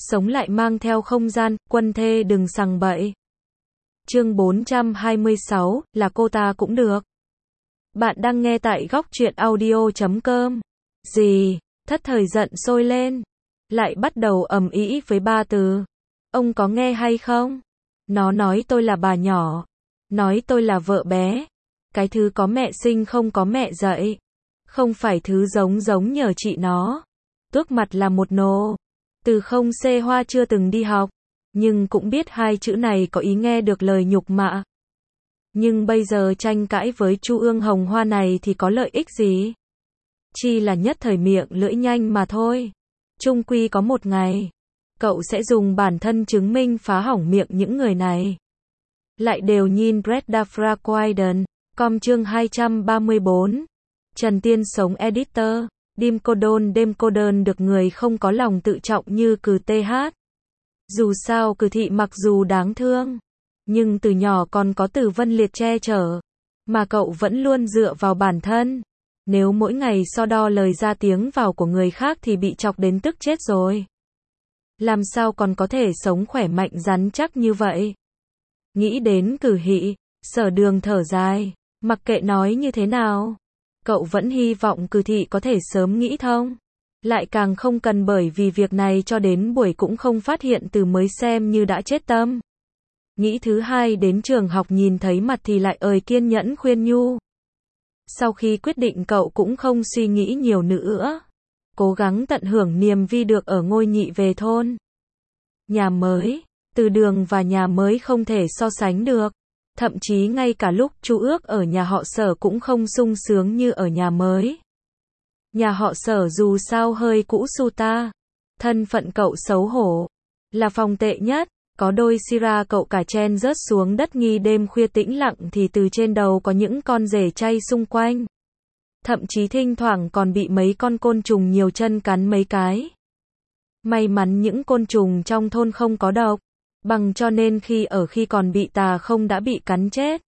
sống lại mang theo không gian, quân thê đừng sằng bậy. Chương 426, là cô ta cũng được. Bạn đang nghe tại góc truyện audio.com. Gì? Thất thời giận sôi lên. Lại bắt đầu ầm ĩ với ba từ. Ông có nghe hay không? Nó nói tôi là bà nhỏ. Nói tôi là vợ bé. Cái thứ có mẹ sinh không có mẹ dạy. Không phải thứ giống nhờ chị nó. Tước mặt là một nồ. Từ không xê hoa chưa từng đi học. Nhưng cũng biết hai chữ này có ý nghe được lời nhục mạ. Nhưng bây giờ tranh cãi với Chu Ương Hồng Hoa này thì có lợi ích gì? Chỉ là nhất thời miệng lưỡi nhanh mà thôi. Chung quy có một ngày, cậu sẽ dùng bản thân chứng minh phá hỏng miệng những người này. Lại đều nhìn Brenda Fraquaiden, com chương 234. Trần Tiên Sống editor, Demcodon được người không có lòng tự trọng như Cừ TH. Dù sao Cừ Thị mặc dù đáng thương, nhưng từ nhỏ còn có Từ Vân Liệt che chở, mà cậu vẫn luôn dựa vào bản thân. Nếu mỗi ngày so đo lời ra tiếng vào của người khác thì bị chọc đến tức chết rồi. Làm sao còn có thể sống khỏe mạnh rắn chắc như vậy? Nghĩ đến Cử Hị, Sở Đường thở dài, mặc kệ nói như thế nào, cậu vẫn hy vọng Cừ Thị có thể sớm nghĩ thông. Lại càng không cần bởi vì việc này cho đến buổi cũng không phát hiện Từ mới xem như đã chết tâm. Nghĩ thứ hai đến trường học nhìn thấy mặt thì lại kiên nhẫn khuyên nhu. Sau khi quyết định cậu cũng không suy nghĩ nhiều nữa. Cố gắng tận hưởng niềm vi được ở ngôi nhị về thôn. Nhà mới, Từ Đường và nhà mới không thể so sánh được. Thậm chí ngay cả lúc Chu Ước ở nhà họ Sở cũng không sung sướng như ở nhà mới. Nhà họ Sở dù sao hơi cũ su ta. Thân phận cậu xấu hổ. Là phòng tệ nhất. Có đôi sira cậu cả chen rớt xuống đất nghi đêm khuya tĩnh lặng thì từ trên đầu có những con rể chay xung quanh. Thậm chí thỉnh thoảng còn bị mấy con côn trùng nhiều chân cắn mấy cái. May mắn những côn trùng trong thôn không có độc. Bằng cho nên khi còn bị tà không đã bị cắn chết.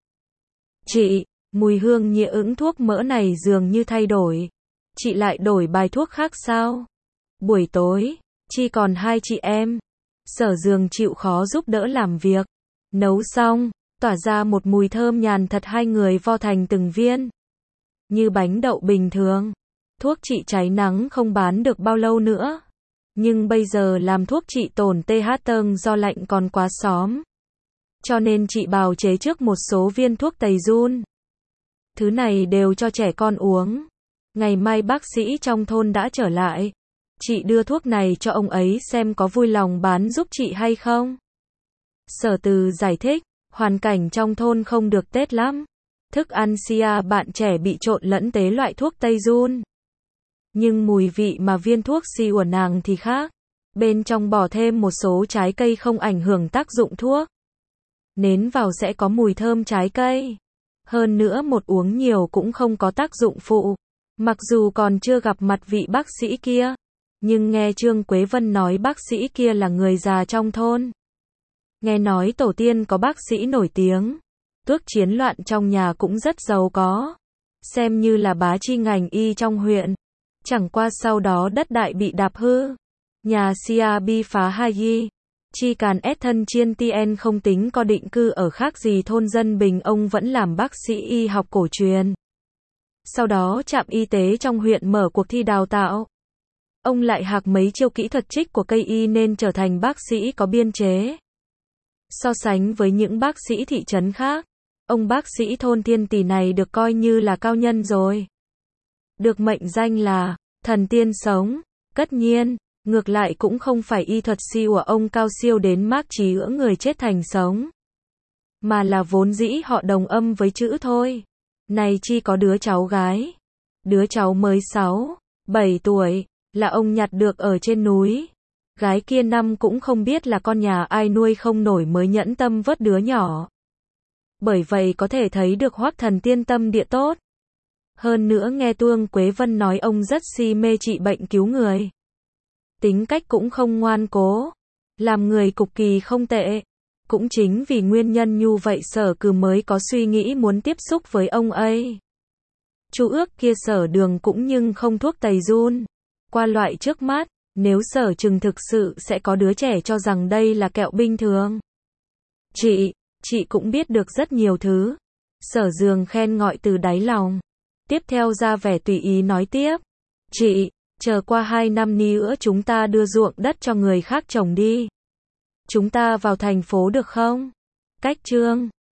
Chị, mùi hương nhựa ững thuốc mỡ này dường như thay đổi. Chị lại đổi bài thuốc khác sao? Buổi tối, chỉ còn hai chị em. Sở Dường chịu khó giúp đỡ làm việc. Nấu xong, tỏa ra một mùi thơm nhàn thật, hai người vo thành từng viên. Như bánh đậu bình thường. Thuốc trị cháy nắng không bán được bao lâu nữa. Nhưng bây giờ làm thuốc trị tổn TH tâng do lạnh còn quá xóm. Cho nên chị bào chế trước một số viên thuốc tẩy giun. Thứ này đều cho trẻ con uống. Ngày mai bác sĩ trong thôn đã trở lại. Chị đưa thuốc này cho ông ấy xem có vui lòng bán giúp chị hay không. Sở Từ giải thích, hoàn cảnh trong thôn không được tết lắm. Thức ăn sia bạn trẻ bị trộn lẫn tế loại thuốc tây giun. Nhưng mùi vị mà viên thuốc si của nàng thì khác. Bên trong bỏ thêm một số trái cây không ảnh hưởng tác dụng thuốc. Nến vào sẽ có mùi thơm trái cây. Hơn nữa một uống nhiều cũng không có tác dụng phụ. Mặc dù còn chưa gặp mặt vị bác sĩ kia. Nhưng nghe Trương Quế Vân nói bác sĩ kia là người già trong thôn. Nghe nói tổ tiên có bác sĩ nổi tiếng. Tước chiến loạn trong nhà cũng rất giàu có. Xem như là bá chi ngành y trong huyện. Chẳng qua sau đó đất đại bị đạp hư. Nhà Sia bi phá hai yi. Chi càn ép thân chiên tien không tính có định cư ở khác gì thôn dân bình, ông vẫn làm bác sĩ y học cổ truyền. Sau đó trạm y tế trong huyện mở cuộc thi đào tạo. Ông lại học mấy chiêu kỹ thuật trích của cây y nên trở thành bác sĩ có biên chế. So sánh với những bác sĩ thị trấn khác, ông bác sĩ thôn Thiên Tỷ này được coi như là cao nhân rồi. Được mệnh danh là thần tiên sống. Tất nhiên, ngược lại cũng không phải y thuật siêu của ông cao siêu đến mác trí ưỡng người chết thành sống. Mà là vốn dĩ họ đồng âm với chữ thôi. Này chi có đứa cháu gái. Đứa cháu mới 6, 7 tuổi. Là ông nhặt được ở trên núi. Gái kia năm cũng không biết là con nhà ai nuôi không nổi mới nhẫn tâm vớt đứa nhỏ. Bởi vậy có thể thấy được Hoắc thần tiên tâm địa tốt. Hơn nữa nghe Trương Quế Vân nói ông rất si mê trị bệnh cứu người. Tính cách cũng không ngoan cố. Làm người cực kỳ không tệ. Cũng chính vì nguyên nhân như vậy Sở Cừ mới có suy nghĩ muốn tiếp xúc với ông ấy. Chu Ước kia Sở Đường cũng nhưng không thuốc tẩy giun. Qua loại trước mắt, Nếu Sở Trừng thực sự sẽ có đứa trẻ cho rằng đây là kẹo bình thường. Chị cũng biết được rất nhiều thứ. Sở Dương khen ngợi từ đáy lòng. Tiếp theo ra vẻ tùy ý nói tiếp. Chị, chờ qua 2 năm nữa chúng ta đưa ruộng đất cho người khác trồng đi. Chúng ta vào thành phố được không? Cách Trương